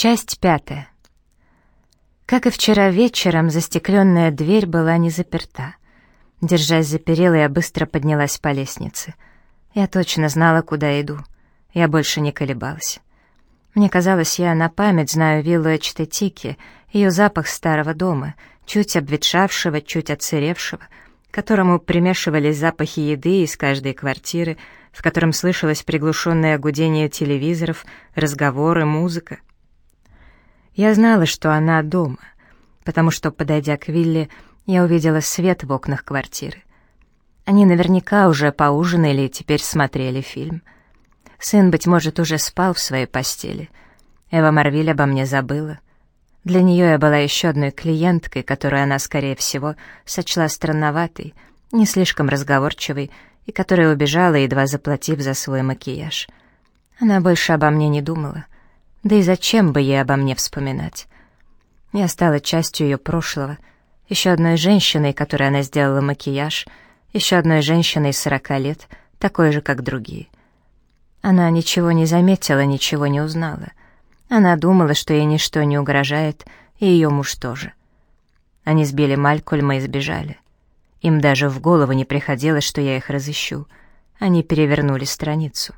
Часть 5. Как и вчера вечером, застекленная дверь была не заперта. Держась за перила, я быстро поднялась по лестнице. Я точно знала, куда иду. Я больше не колебалась. Мне казалось, я на память знаю виллу Эчтетики, ее запах старого дома, чуть обветшавшего, чуть отсыревшего, к которому примешивались запахи еды из каждой квартиры, в котором слышалось приглушенное гудение телевизоров, разговоры, музыка. Я знала, что она дома, потому что, подойдя к вилле, я увидела свет в окнах квартиры. Они наверняка уже поужинали и теперь смотрели фильм. Сын, быть может, уже спал в своей постели. Эва Марвиль обо мне забыла. Для нее я была еще одной клиенткой, которую она, скорее всего, сочла странноватой, не слишком разговорчивой, и которая убежала, едва заплатив за свой макияж. Она больше обо мне не думала. Да и зачем бы ей обо мне вспоминать? Я стала частью ее прошлого, еще одной женщиной, которой она сделала макияж, еще одной женщиной 40 лет, такой же, как другие. Она ничего не заметила, ничего не узнала. Она думала, что ей ничто не угрожает, и ее муж тоже. Они сбили Малькольма и сбежали. Им даже в голову не приходилось, что я их разыщу. Они перевернули страницу.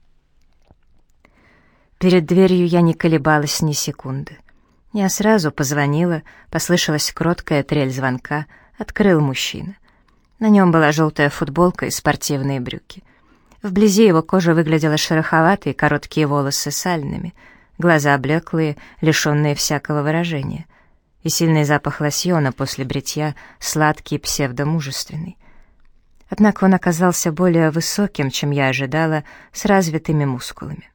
Перед дверью я не колебалась ни секунды. Я сразу позвонила, послышалась кроткая трель звонка, открыл мужчина. На нем была желтая футболка и спортивные брюки. Вблизи его кожа выглядела шероховатой, короткие волосы сальными, глаза блеклые, лишенные всякого выражения, и сильный запах лосьона после бритья, сладкий и псевдомужественный. Однако он оказался более высоким, чем я ожидала, с развитыми мускулами.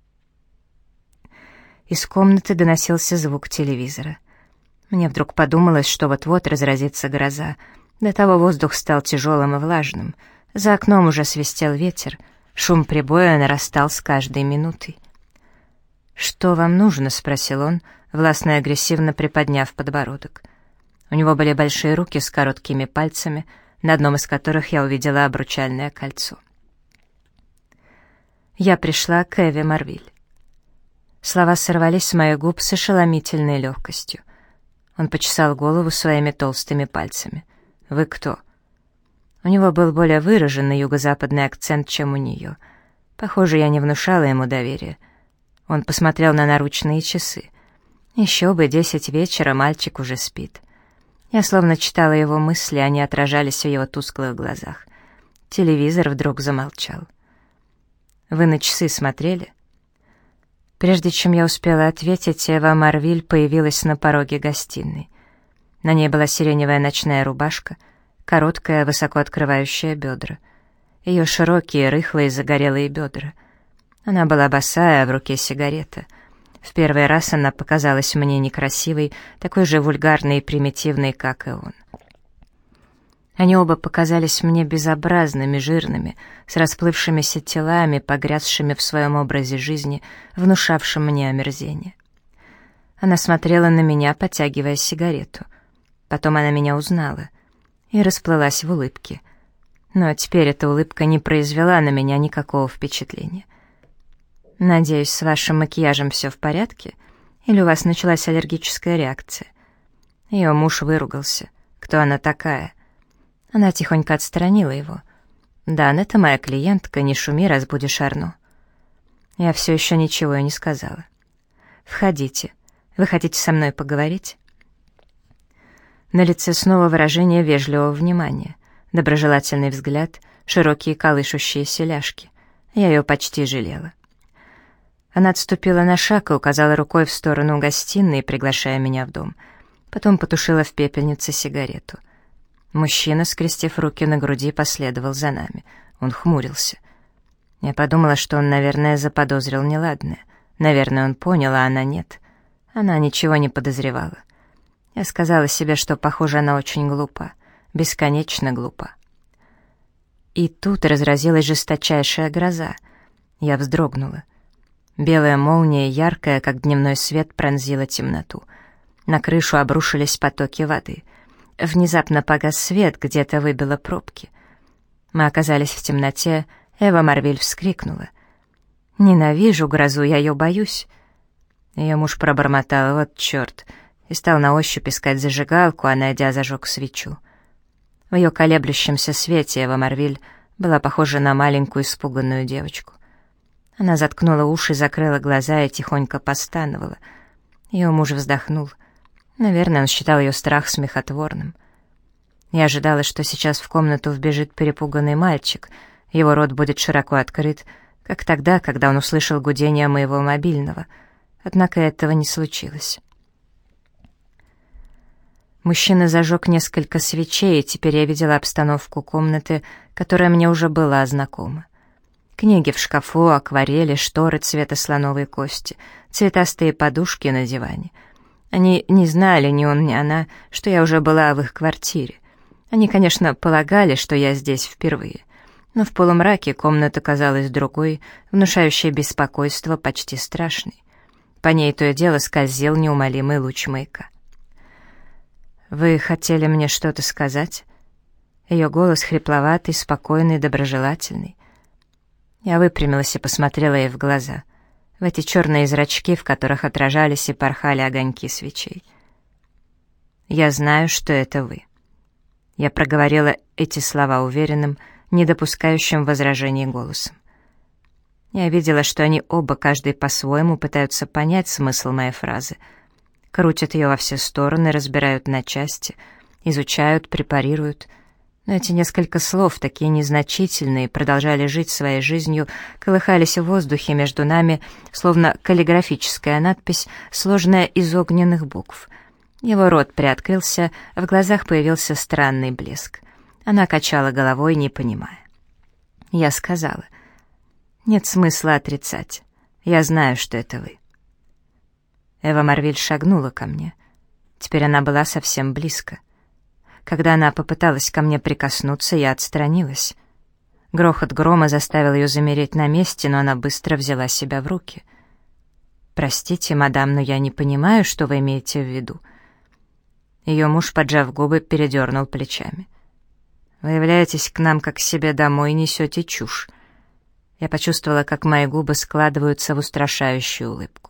Из комнаты доносился звук телевизора. Мне вдруг подумалось, что вот-вот разразится гроза. До того воздух стал тяжелым и влажным. За окном уже свистел ветер. Шум прибоя нарастал с каждой минутой. «Что вам нужно?» — спросил он, властно и агрессивно приподняв подбородок. У него были большие руки с короткими пальцами, на одном из которых я увидела обручальное кольцо. Я пришла к Эве Марвиль. Слова сорвались с моих губ с ошеломительной легкостью. Он почесал голову своими толстыми пальцами. «Вы кто?» У него был более выраженный юго-западный акцент, чем у нее. Похоже, я не внушала ему доверия. Он посмотрел на наручные часы. Еще бы, 10 вечера, мальчик уже спит. Я словно читала его мысли, они отражались в его тусклых глазах. Телевизор вдруг замолчал. «Вы на часы смотрели?» Прежде чем я успела ответить, Эва Марвиль появилась на пороге гостиной. На ней была сиреневая ночная рубашка, короткая, высоко открывающая бедра. Ее широкие, рыхлые, загорелые бедра. Она была босая, а в руке сигарета. В первый раз она показалась мне некрасивой, такой же вульгарной и примитивной, как и он. Они оба показались мне безобразными, жирными, с расплывшимися телами, погрязшими в своем образе жизни, внушавшим мне омерзение. Она смотрела на меня, потягивая сигарету. Потом она меня узнала и расплылась в улыбке. Но теперь эта улыбка не произвела на меня никакого впечатления. «Надеюсь, с вашим макияжем все в порядке? Или у вас началась аллергическая реакция?» Ее муж выругался. «Кто она такая?» Она тихонько отстранила его. «Дан, это моя клиентка, не шуми, разбудишь Арно». Я все еще ничего и не сказала. «Входите. Вы хотите со мной поговорить?» На лице снова выражение вежливого внимания, доброжелательный взгляд, широкие колышущиеся ляжки. Я ее почти жалела. Она отступила на шаг и указала рукой в сторону гостиной, приглашая меня в дом. Потом потушила в пепельнице сигарету. Мужчина, скрестив руки на груди, последовал за нами. Он хмурился. Я подумала, что он, наверное, заподозрил неладное. Наверное, он понял, а она нет. Она ничего не подозревала. Я сказала себе, что, похоже, она очень глупа. Бесконечно глупа. И тут разразилась жесточайшая гроза. Я вздрогнула. Белая молния, яркая, как дневной свет, пронзила темноту. На крышу обрушились потоки воды. Внезапно погас свет, где-то выбило пробки. Мы оказались в темноте, Эва Марвиль вскрикнула. «Ненавижу грозу, я ее боюсь». Ее муж пробормотал: «Вот черт», и стал на ощупь искать зажигалку, а найдя, зажег свечу. В ее колеблющемся свете Эва Марвиль была похожа на маленькую испуганную девочку. Она заткнула уши, закрыла глаза и тихонько постановала. Ее муж вздохнул. Наверное, он считал ее страх смехотворным. Я ожидала, что сейчас в комнату вбежит перепуганный мальчик, его рот будет широко открыт, как тогда, когда он услышал гудение моего мобильного. Однако этого не случилось. Мужчина зажег несколько свечей, и теперь я видела обстановку комнаты, которая мне уже была знакома. Книги в шкафу, акварели, шторы цвета слоновой кости, цветастые подушки на диване. Они не знали, ни он, ни она, что я уже была в их квартире. Они, конечно, полагали, что я здесь впервые, но в полумраке комната казалась другой, внушающей беспокойство, почти страшной. По ней то и дело скользил неумолимый луч маяка. «Вы хотели мне что-то сказать?» Ее голос хрипловатый, спокойный, доброжелательный. Я выпрямилась и посмотрела ей в глаза, в эти черные зрачки, в которых отражались и порхали огоньки свечей. «Я знаю, что это вы». Я проговорила эти слова уверенным, не допускающим возражений голосом. Я видела, что они оба, каждый по-своему, пытаются понять смысл моей фразы, крутят ее во все стороны, разбирают на части, изучают, препарируют. Но эти несколько слов, такие незначительные, продолжали жить своей жизнью, колыхались в воздухе между нами, словно каллиграфическая надпись, сложная из огненных букв. Его рот приоткрылся, в глазах появился странный блеск. Она качала головой, не понимая. Я сказала: «Нет смысла отрицать. Я знаю, что это вы». Эва Марвиль шагнула ко мне. Теперь она была совсем близко. Когда она попыталась ко мне прикоснуться, я отстранилась. Грохот грома заставил ее замереть на месте, но она быстро взяла себя в руки. «Простите, мадам, но я не понимаю, что вы имеете в виду». Ее муж, поджав губы, передернул плечами. «Вы являетесь к нам как к себе домой и несете чушь». Я почувствовала, как мои губы складываются в устрашающую улыбку.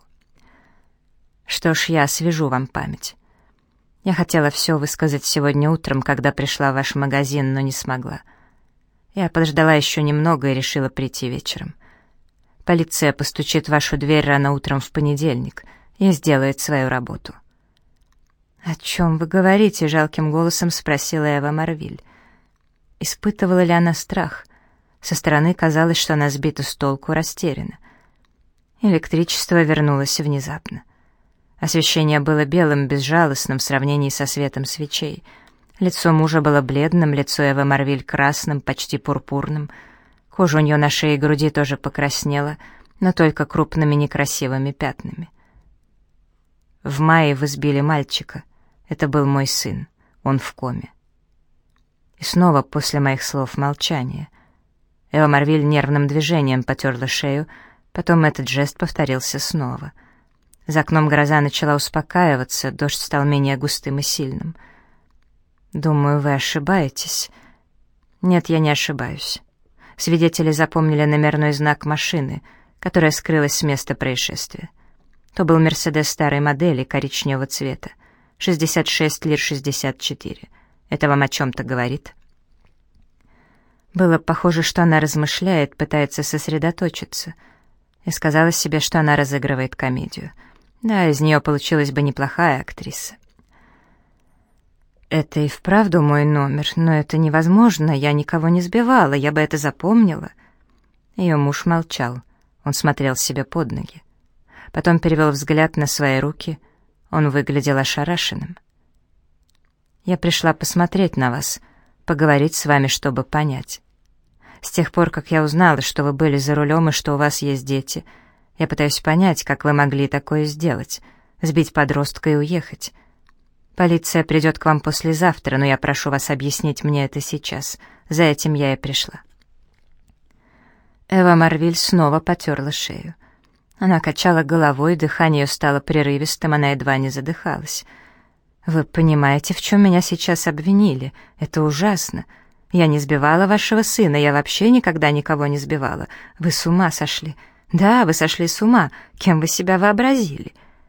«Что ж, я освежу вам память. Я хотела все высказать сегодня утром, когда пришла в ваш магазин, но не смогла. Я подождала еще немного и решила прийти вечером. Полиция постучит в вашу дверь рано утром в понедельник и сделает свою работу». «О чем вы говорите?» — жалким голосом спросила Эва Марвиль. Испытывала ли она страх? Со стороны казалось, что она сбита с толку, растеряна. Электричество вернулось внезапно. Освещение было белым, безжалостным в сравнении со светом свечей. Лицо мужа было бледным, лицо Эвы Марвиль красным, почти пурпурным. Кожа у нее на шее и груди тоже покраснела, но только крупными некрасивыми пятнами. «В мае вы сбили мальчика. Это был мой сын. Он в коме». И снова после моих слов молчание. Эва Марвиль нервным движением потерла шею, потом этот жест повторился снова. За окном гроза начала успокаиваться, дождь стал менее густым и сильным. «Думаю, вы ошибаетесь». «Нет, я не ошибаюсь». Свидетели запомнили номерной знак машины, которая скрылась с места происшествия. То был «Мерседес» старой модели, коричневого цвета, 66 лир 64. Это вам о чем-то говорит?» Было похоже, что она размышляет, пытается сосредоточиться. И сказала себе, что она разыгрывает комедию. Да, из нее получилась бы неплохая актриса. «Это и вправду мой номер, но это невозможно, я никого не сбивала, я бы это запомнила». Ее муж молчал, он смотрел себе под ноги. Потом перевел взгляд на свои руки, он выглядел ошарашенным. «Я пришла посмотреть на вас, поговорить с вами, чтобы понять. С тех пор, как я узнала, что вы были за рулем и что у вас есть дети, я пытаюсь понять, как вы могли такое сделать, сбить подростка и уехать. Полиция придет к вам послезавтра, но я прошу вас объяснить мне это сейчас. За этим я и пришла». Эва Марвиль снова потерла шею. Она качала головой, дыхание ее стало прерывистым, она едва не задыхалась. «Вы понимаете, в чем меня сейчас обвинили? Это ужасно. Я не сбивала вашего сына, я вообще никогда никого не сбивала. Вы с ума сошли. Да, вы сошли с ума. Кем вы себя вообразили?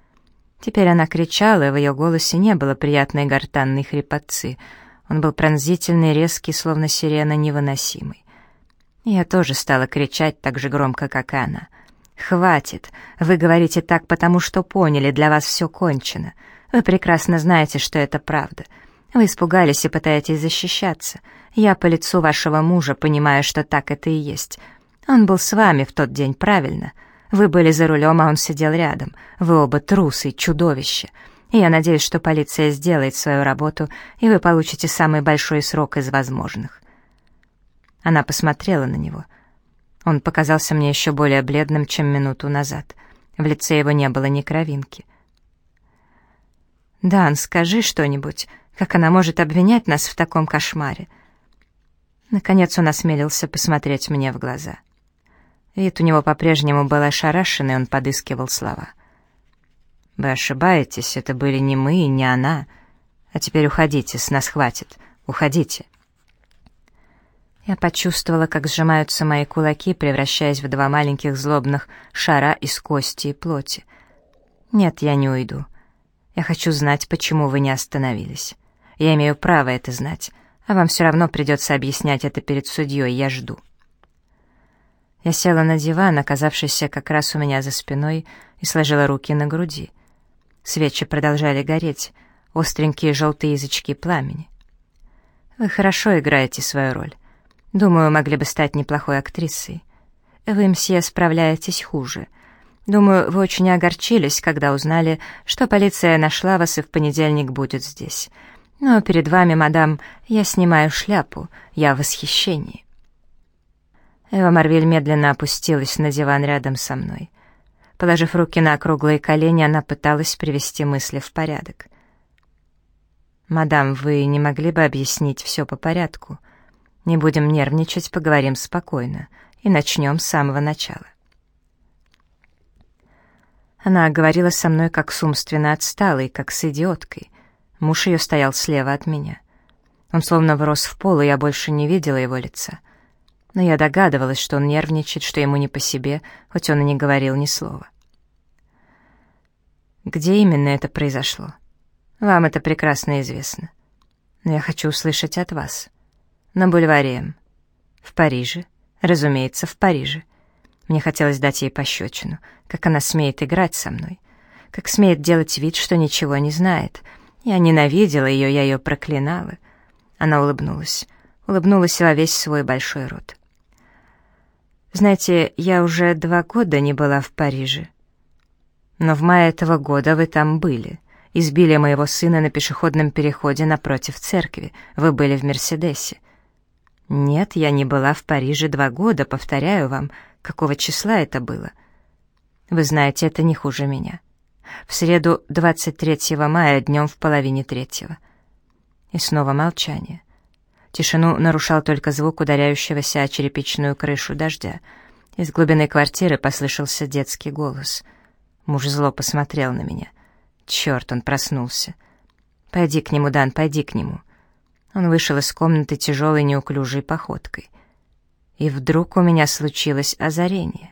Теперь она кричала, и в ее голосе не было приятной гортанной хрипотцы. Он был пронзительный, резкий, словно сирена, невыносимый. Я тоже стала кричать так же громко, как и она. «Хватит! Вы говорите так, потому что поняли, для вас все кончено. Вы прекрасно знаете, что это правда. Вы испугались и пытаетесь защищаться. Я по лицу вашего мужа понимаю, что так это и есть. Он был с вами в тот день, правильно? Вы были за рулем, а он сидел рядом. Вы оба трусы, чудовище. И я надеюсь, что полиция сделает свою работу, и вы получите самый большой срок из возможных». Она посмотрела на него. Он показался мне еще более бледным, чем минуту назад. В лице его не было ни кровинки. «Дан, скажи что-нибудь. Как она может обвинять нас в таком кошмаре?» Наконец он осмелился посмотреть мне в глаза. Вид у него по-прежнему был ошарашенный, он подыскивал слова. «Вы ошибаетесь, это были не мы и не она. А теперь уходите, с нас хватит. Уходите». Я почувствовала, как сжимаются мои кулаки, превращаясь в два маленьких злобных шара из кости и плоти. «Нет, я не уйду. Я хочу знать, почему вы не остановились. Я имею право это знать, а вам все равно придется объяснять это перед судьей, я жду». Я села на диван, оказавшийся как раз у меня за спиной, и сложила руки на груди. Свечи продолжали гореть, остренькие желтые язычки пламени. «Вы хорошо играете свою роль. Думаю, могли бы стать неплохой актрисой. Вы, мсье, справляетесь хуже. Думаю, вы очень огорчились, когда узнали, что полиция нашла вас и в понедельник будет здесь. Но перед вами, мадам, я снимаю шляпу, я в восхищении». Эва Марвиль медленно опустилась на диван рядом со мной. Положив руки на округлые колени, она пыталась привести мысли в порядок. «Мадам, вы не могли бы объяснить все по порядку? Не будем нервничать, поговорим спокойно и начнем с самого начала». Она говорила со мной как с умственно отсталой, как с идиоткой. Муж ее стоял слева от меня. Он словно врос в пол, и я больше не видела его лица. Но я догадывалась, что он нервничает, что ему не по себе, хоть он и не говорил ни слова. «Где именно это произошло? Вам это прекрасно известно. Но я хочу услышать от вас. На бульваре М. В Париже? Разумеется, в Париже. Мне хотелось дать ей пощечину, как она смеет играть со мной, как смеет делать вид, что ничего не знает. Я ненавидела ее, я ее проклинала». Она улыбнулась во весь свой большой рот. «Знаете, я уже 2 года не была в Париже. Но в мае этого года вы там были. Избили моего сына на пешеходном переходе напротив церкви. Вы были в Мерседесе». «Нет, я не была в Париже 2 года, повторяю вам. Какого числа это было?» «Вы знаете, это не хуже меня. В среду 23 мая днем в половине 3. И снова молчание. Тишину нарушал только звук ударяющегося о черепичную крышу дождя. Из глубины квартиры послышался детский голос. Муж зло посмотрел на меня. Черт, он проснулся. «Пойди к нему, Дан, пойди к нему». Он вышел из комнаты тяжелой неуклюжей походкой. И вдруг у меня случилось озарение.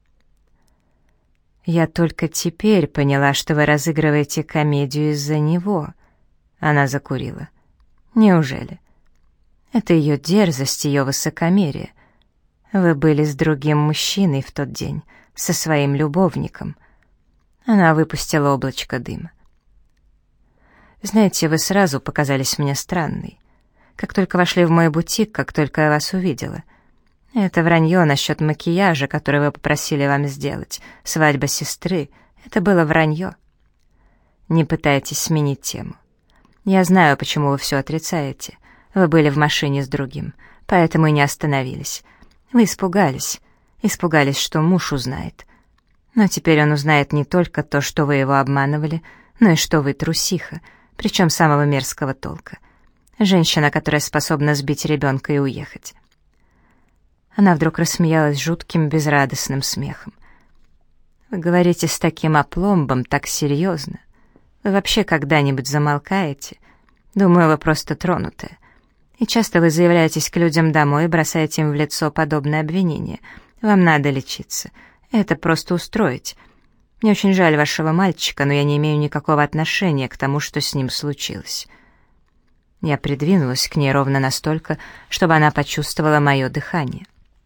«Я только теперь поняла, что вы разыгрываете комедию из-за него». Она закурила. «Неужели? Это ее дерзость, ее высокомерие. Вы были с другим мужчиной в тот день, со своим любовником». Она выпустила облачко дыма. «Знаете, вы сразу показались мне странной. Как только вошли в мой бутик, как только я вас увидела. Это вранье насчет макияжа, который вы попросили вам сделать, свадьба сестры. Это было вранье. Не пытайтесь сменить тему. Я знаю, почему вы все отрицаете. Вы были в машине с другим, поэтому и не остановились. Вы испугались, что муж узнает. Но теперь он узнает не только то, что вы его обманывали, но и что вы трусиха, причем самого мерзкого толка. Женщина, которая способна сбить ребенка и уехать». Она вдруг рассмеялась жутким, безрадостным смехом. «Вы говорите с таким опломбом, так серьезно. Вы вообще когда-нибудь замолкаете? Думаю, вы просто тронутая. И часто вы заявляетесь к людям домой и бросаете им в лицо подобное обвинение. Вам надо лечиться. Это просто устроить. Мне очень жаль вашего мальчика, но я не имею никакого отношения к тому, что с ним случилось». Я придвинулась к ней ровно настолько, чтобы она почувствовала мое дыхание.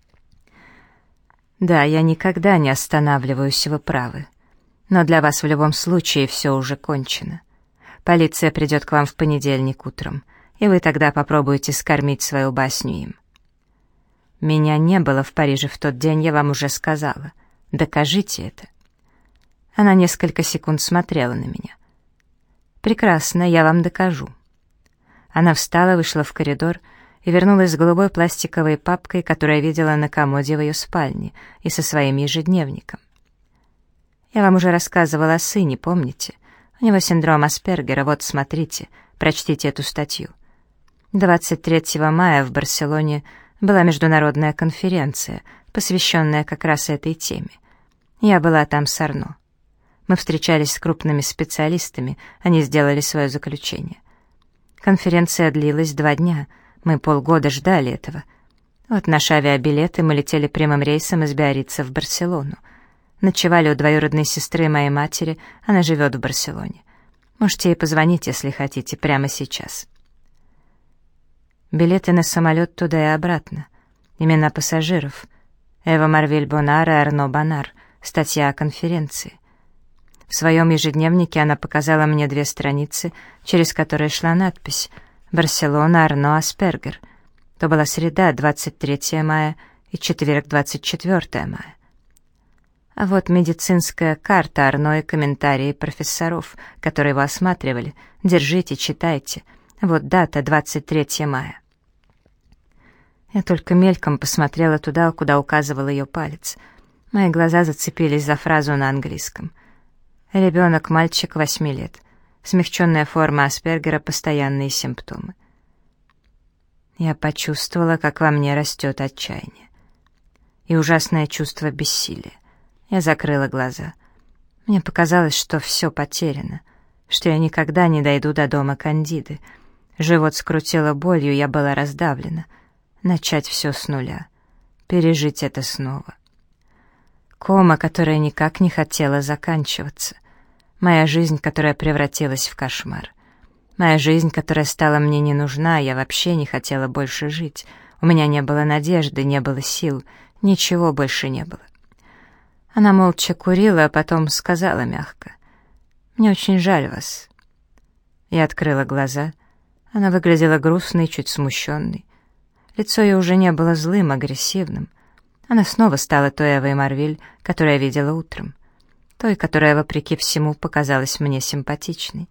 «Да, я никогда не останавливаюсь, вы правы. Но для вас в любом случае все уже кончено. Полиция придет к вам в понедельник утром, и вы тогда попробуете скормить свою басню им. Меня не было в Париже в тот день, я вам уже сказала. Докажите это». Она несколько секунд смотрела на меня. «Прекрасно, я вам докажу». Она встала, вышла в коридор и вернулась с голубой пластиковой папкой, которую я видела на комоде в ее спальне, и со своим ежедневником. «Я вам уже рассказывала о сыне, помните? У него синдром Аспергера, вот смотрите, прочтите эту статью. 23 мая в Барселоне была международная конференция, посвященная как раз этой теме. Я была там с Арно. Мы встречались с крупными специалистами, они сделали свое заключение. Конференция длилась 2 дня, мы полгода ждали этого. Вот наши авиабилеты, мы летели прямым рейсом из Биаррица в Барселону. Ночевали у двоюродной сестры моей матери, она живет в Барселоне. Можете ей позвонить, если хотите, прямо сейчас. Билеты на самолет туда и обратно. Имена пассажиров. Эва Марвиль Бонар и Арно Бонар. Статья о конференции. В своем ежедневнике она показала мне 2 страницы, через которые шла надпись «Барселона, Арно, Аспергер». То была среда, 23 мая, и четверг, 24 мая. А вот медицинская карта Арно и комментарии профессоров, которые его осматривали. Держите, читайте. Вот дата, 23 мая. Я только мельком посмотрела туда, куда указывал ее палец. Мои глаза зацепились за фразу на английском. Ребенок, мальчик 8 лет. Смягченная форма Аспергера, постоянные симптомы. Я почувствовала, как во мне растет отчаяние. И ужасное чувство бессилия. Я закрыла глаза. Мне показалось, что все потеряно, что я никогда не дойду до дома Кандиды. Живот скрутило болью, я была раздавлена. Начать все с нуля. Пережить это снова. Кома, которая никак не хотела заканчиваться. Моя жизнь, которая превратилась в кошмар. Моя жизнь, которая стала мне не нужна, я вообще не хотела больше жить. У меня не было надежды, не было сил, ничего больше не было. Она молча курила, а потом сказала мягко: «Мне очень жаль вас». Я открыла глаза. Она выглядела грустной, чуть смущенной. Лицо ее уже не было злым, агрессивным. Она снова стала той Эвой Марвиль, которую я видела утром. Той, которая, вопреки всему, показалась мне симпатичной.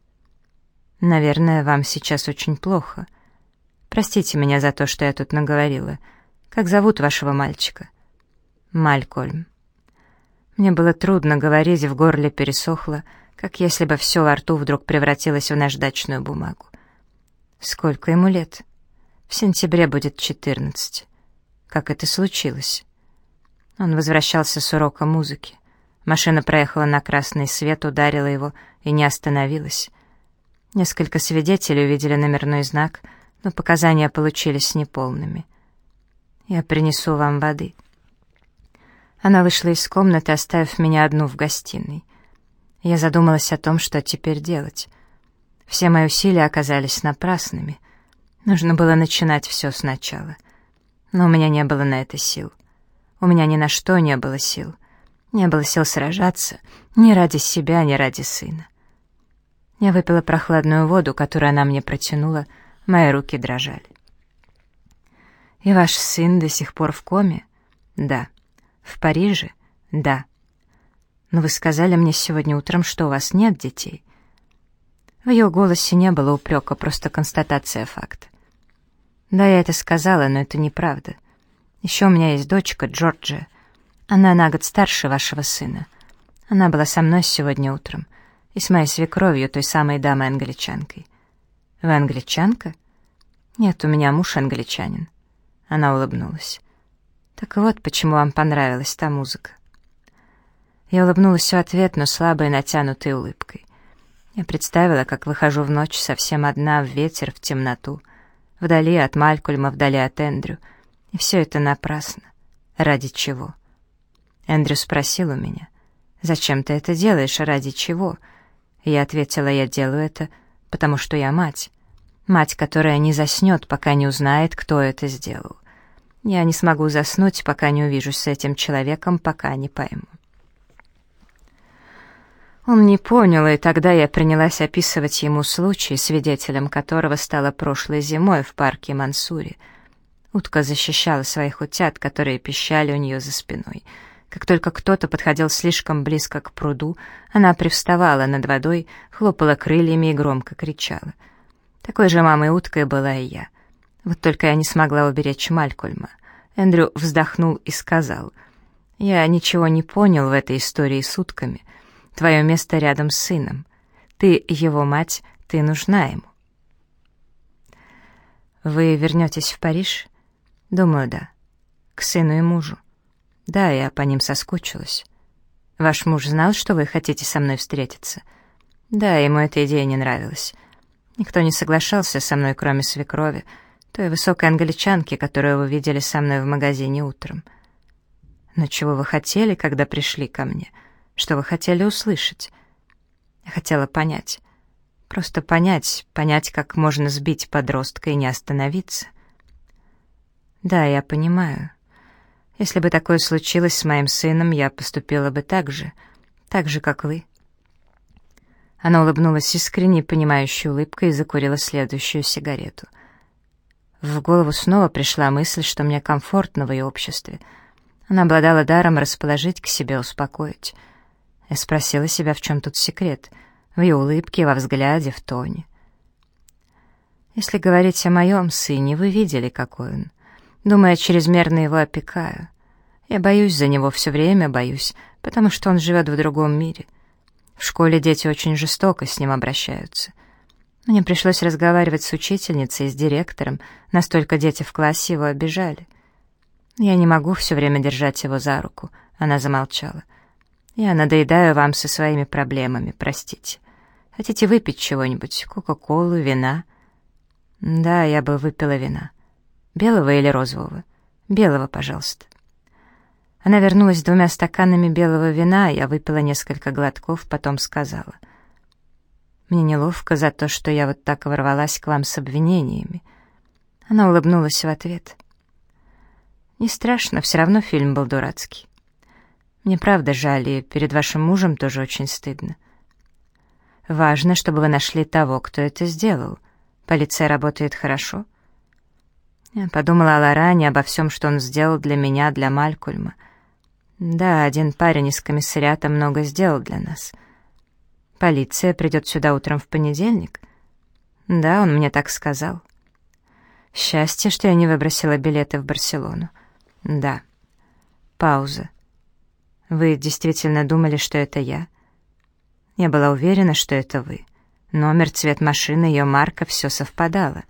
«Наверное, вам сейчас очень плохо. Простите меня за то, что я тут наговорила. Как зовут вашего мальчика?» «Малькольм». Мне было трудно говорить, в горле пересохло, как если бы все во рту вдруг превратилось в наждачную бумагу. «Сколько ему лет?» «В сентябре будет 14. Как это случилось?» Он возвращался с урока музыки. Машина проехала на красный свет, ударила его и не остановилась. Несколько свидетелей увидели номерной знак, но показания получились неполными. «Я принесу вам воды». Она вышла из комнаты, оставив меня одну в гостиной. Я задумалась о том, что теперь делать. Все мои усилия оказались напрасными. Нужно было начинать все сначала. Но у меня не было на это сил. У меня ни на что не было сил. Не было сил сражаться ни ради себя, ни ради сына. Я выпила прохладную воду, которую она мне протянула, мои руки дрожали. «И ваш сын до сих пор в коме?» «Да». «В Париже?» «Да». «Но вы сказали мне сегодня утром, что у вас нет детей». В ее голосе не было упрека, просто констатация факта. «Да, я это сказала, но это неправда. Еще у меня есть дочка, Джорджия. Она на год старше вашего сына. Она была со мной сегодня утром. И с моей свекровью, той самой дамой-англичанкой». «Вы англичанка?» «Нет, у меня муж англичанин». Она улыбнулась. «Так вот, почему вам понравилась та музыка». Я улыбнулась в ответ, но слабой натянутой улыбкой. Я представила, как выхожу в ночь совсем одна, в ветер, в темноту, вдали от Малькольма, вдали от Эндрю. И все это напрасно. Ради чего? Эндрю спросил у меня: «Зачем ты это делаешь? Ради чего?» Я ответила: «Я делаю это, потому что я мать. Мать, которая не заснет, пока не узнает, кто это сделал. Я не смогу заснуть, пока не увижусь с этим человеком, пока не пойму». Он не понял, и тогда я принялась описывать ему случай, свидетелем которого стала прошлой зимой в парке Мансури. Утка защищала своих утят, которые пищали у нее за спиной. Как только кто-то подходил слишком близко к пруду, она привставала над водой, хлопала крыльями и громко кричала. Такой же мамой-уткой была и я. Вот только я не смогла уберечь Малькольма. Эндрю вздохнул и сказал: «Я ничего не понял в этой истории с утками. Твое место рядом с сыном. Ты его мать, ты нужна ему». «Вы вернетесь в Париж?» «Думаю, да. К сыну и мужу. Да, я по ним соскучилась. Ваш муж знал, что вы хотите со мной встретиться?» «Да, ему эта идея не нравилась. Никто не соглашался со мной, кроме свекрови, той высокой англичанки, которую вы видели со мной в магазине утром». «Но чего вы хотели, когда пришли ко мне? Что вы хотели услышать?» «Я хотела понять. Просто понять, как можно сбить подростка и не остановиться». «Да, я понимаю. Если бы такое случилось с моим сыном, я поступила бы так же, как вы». Она улыбнулась искренней, понимающей улыбкой и закурила следующую сигарету. В голову снова пришла мысль, что мне комфортно в ее обществе. Она обладала даром расположить к себе, успокоить. Я спросила себя, в чем тут секрет, в ее улыбке, во взгляде, в тоне. «Если говорить о моем сыне, вы видели, какой он. Думаю, я чрезмерно его опекаю. Я боюсь за него все время, боюсь, потому что он живет в другом мире. В школе дети очень жестоко с ним обращаются. Мне пришлось разговаривать с учительницей и с директором, настолько дети в классе его обижали. Я не могу все время держать его за руку». Она замолчала. «Я надоедаю вам со своими проблемами, простите. Хотите выпить чего-нибудь? Кока-колу, вина?» «Да, я бы выпила вина. Белого или розового?» «Белого, пожалуйста». Она вернулась с 2 стаканами белого вина, я выпила несколько глотков, потом сказала: «Мне неловко за то, что я вот так ворвалась к вам с обвинениями». Она улыбнулась в ответ. «Не страшно, все равно фильм был дурацкий. Мне правда жаль, и перед вашим мужем тоже очень стыдно. Важно, чтобы вы нашли того, кто это сделал. Полиция работает хорошо». Я подумала о Лоране, обо всем, что он сделал для меня, для Малькольма. Да, один парень из комиссариата много сделал для нас. Полиция придет сюда утром в понедельник? Да, он мне так сказал. Счастье, что я не выбросила билеты в Барселону. Да. Пауза. Вы действительно думали, что это я? Я была уверена, что это вы. Номер, цвет машины, ее марка, все совпадало.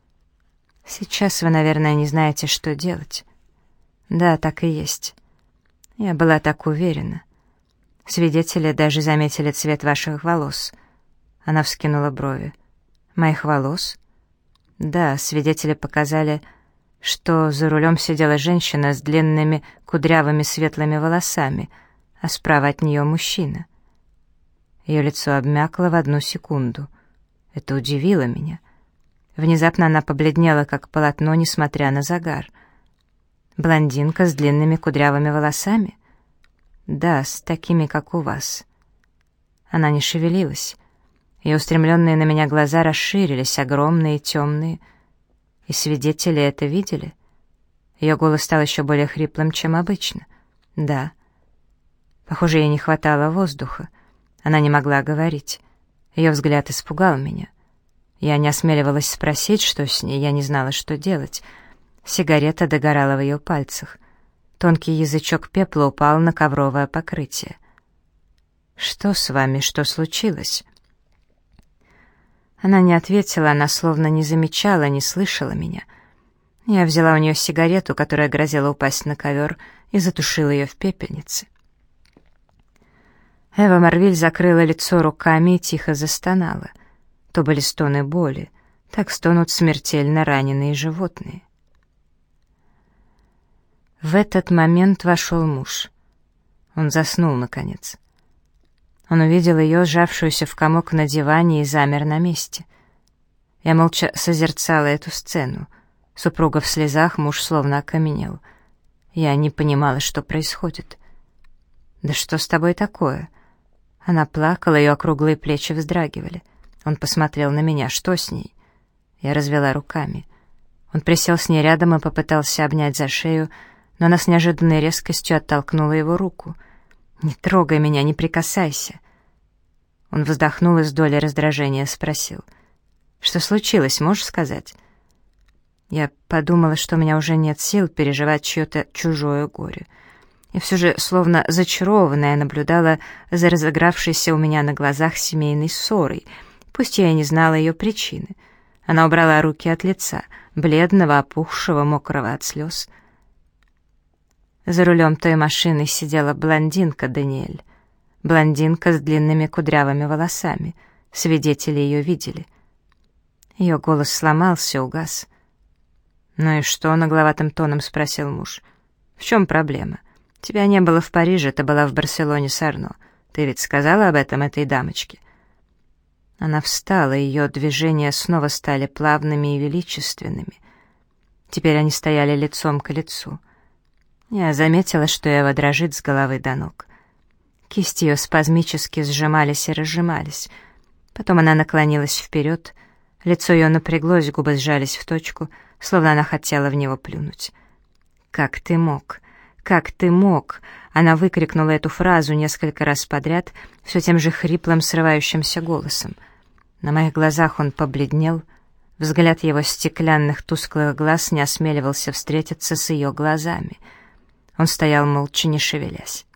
Сейчас вы, наверное, не знаете, что делать. Да, так и есть. Я была так уверена. Свидетели даже заметили цвет ваших волос. Она вскинула брови. Моих волос? Да, свидетели показали, что за рулем сидела женщина с длинными кудрявыми светлыми волосами, а справа от нее мужчина. Ее лицо обмякло в 1 секунду. Это удивило меня. Внезапно она побледнела, как полотно, несмотря на загар. Блондинка с длинными кудрявыми волосами? Да, с такими, как у вас. Она не шевелилась. Ее устремленные на меня глаза расширились, огромные, темные. И свидетели это видели? Ее голос стал еще более хриплым, чем обычно. Да. Похоже, ей не хватало воздуха. Она не могла говорить. Ее взгляд испугал меня. Я не осмеливалась спросить, что с ней, я не знала, что делать. Сигарета догорала в ее пальцах. Тонкий язычок пепла упал на ковровое покрытие. «Что с вами? Что случилось?» Она не ответила, она словно не замечала, не слышала меня. Я взяла у нее сигарету, которая грозила упасть на ковер, и затушила ее в пепельнице. Эва Марвиль закрыла лицо руками и тихо застонала. То были стоны боли, так стонут смертельно раненые животные. В этот момент вошел муж. Он заснул, наконец. Он увидел ее, сжавшуюся в комок на диване, и замер на месте. Я молча созерцала эту сцену. Супруга в слезах, муж словно окаменел. Я не понимала, что происходит. «Да что с тобой такое?» Она плакала, ее округлые плечи вздрагивали. Он посмотрел на меня. «Что с ней?» Я развела руками. Он присел с ней рядом и попытался обнять за шею, но она с неожиданной резкостью оттолкнула его руку. «Не трогай меня, не прикасайся!» Он вздохнул и с долей раздражения спросил: «Что случилось, можешь сказать?» Я подумала, что у меня уже нет сил переживать чье-то чужое горе. И все же, словно зачарованная, наблюдала за разыгравшейся у меня на глазах семейной ссорой, пусть я и не знала ее причины. Она убрала руки от лица, бледного, опухшего, мокрого от слез. За рулем той машины сидела блондинка Даниэль. Блондинка с длинными кудрявыми волосами. Свидетели ее видели. Ее голос сломался, угас. «Ну и что?» — нагловатым тоном спросил муж. «В чем проблема? Тебя не было в Париже, ты была в Барселоне с Арно. Ты ведь сказала об этом этой дамочке?» Она встала, и ее движения снова стали плавными и величественными. Теперь они стояли лицом к лицу. Я заметила, что Эва дрожит с головы до ног. Кисти ее спазмически сжимались и разжимались. Потом она наклонилась вперед, лицо ее напряглось, губы сжались в точку, словно она хотела в него плюнуть. «Как ты мог? Как ты мог?» Она выкрикнула эту фразу несколько раз подряд, все тем же хриплым, срывающимся голосом. На моих глазах он побледнел, взгляд его стеклянных тусклых глаз не осмеливался встретиться с ее глазами. Он стоял молча, не шевелясь.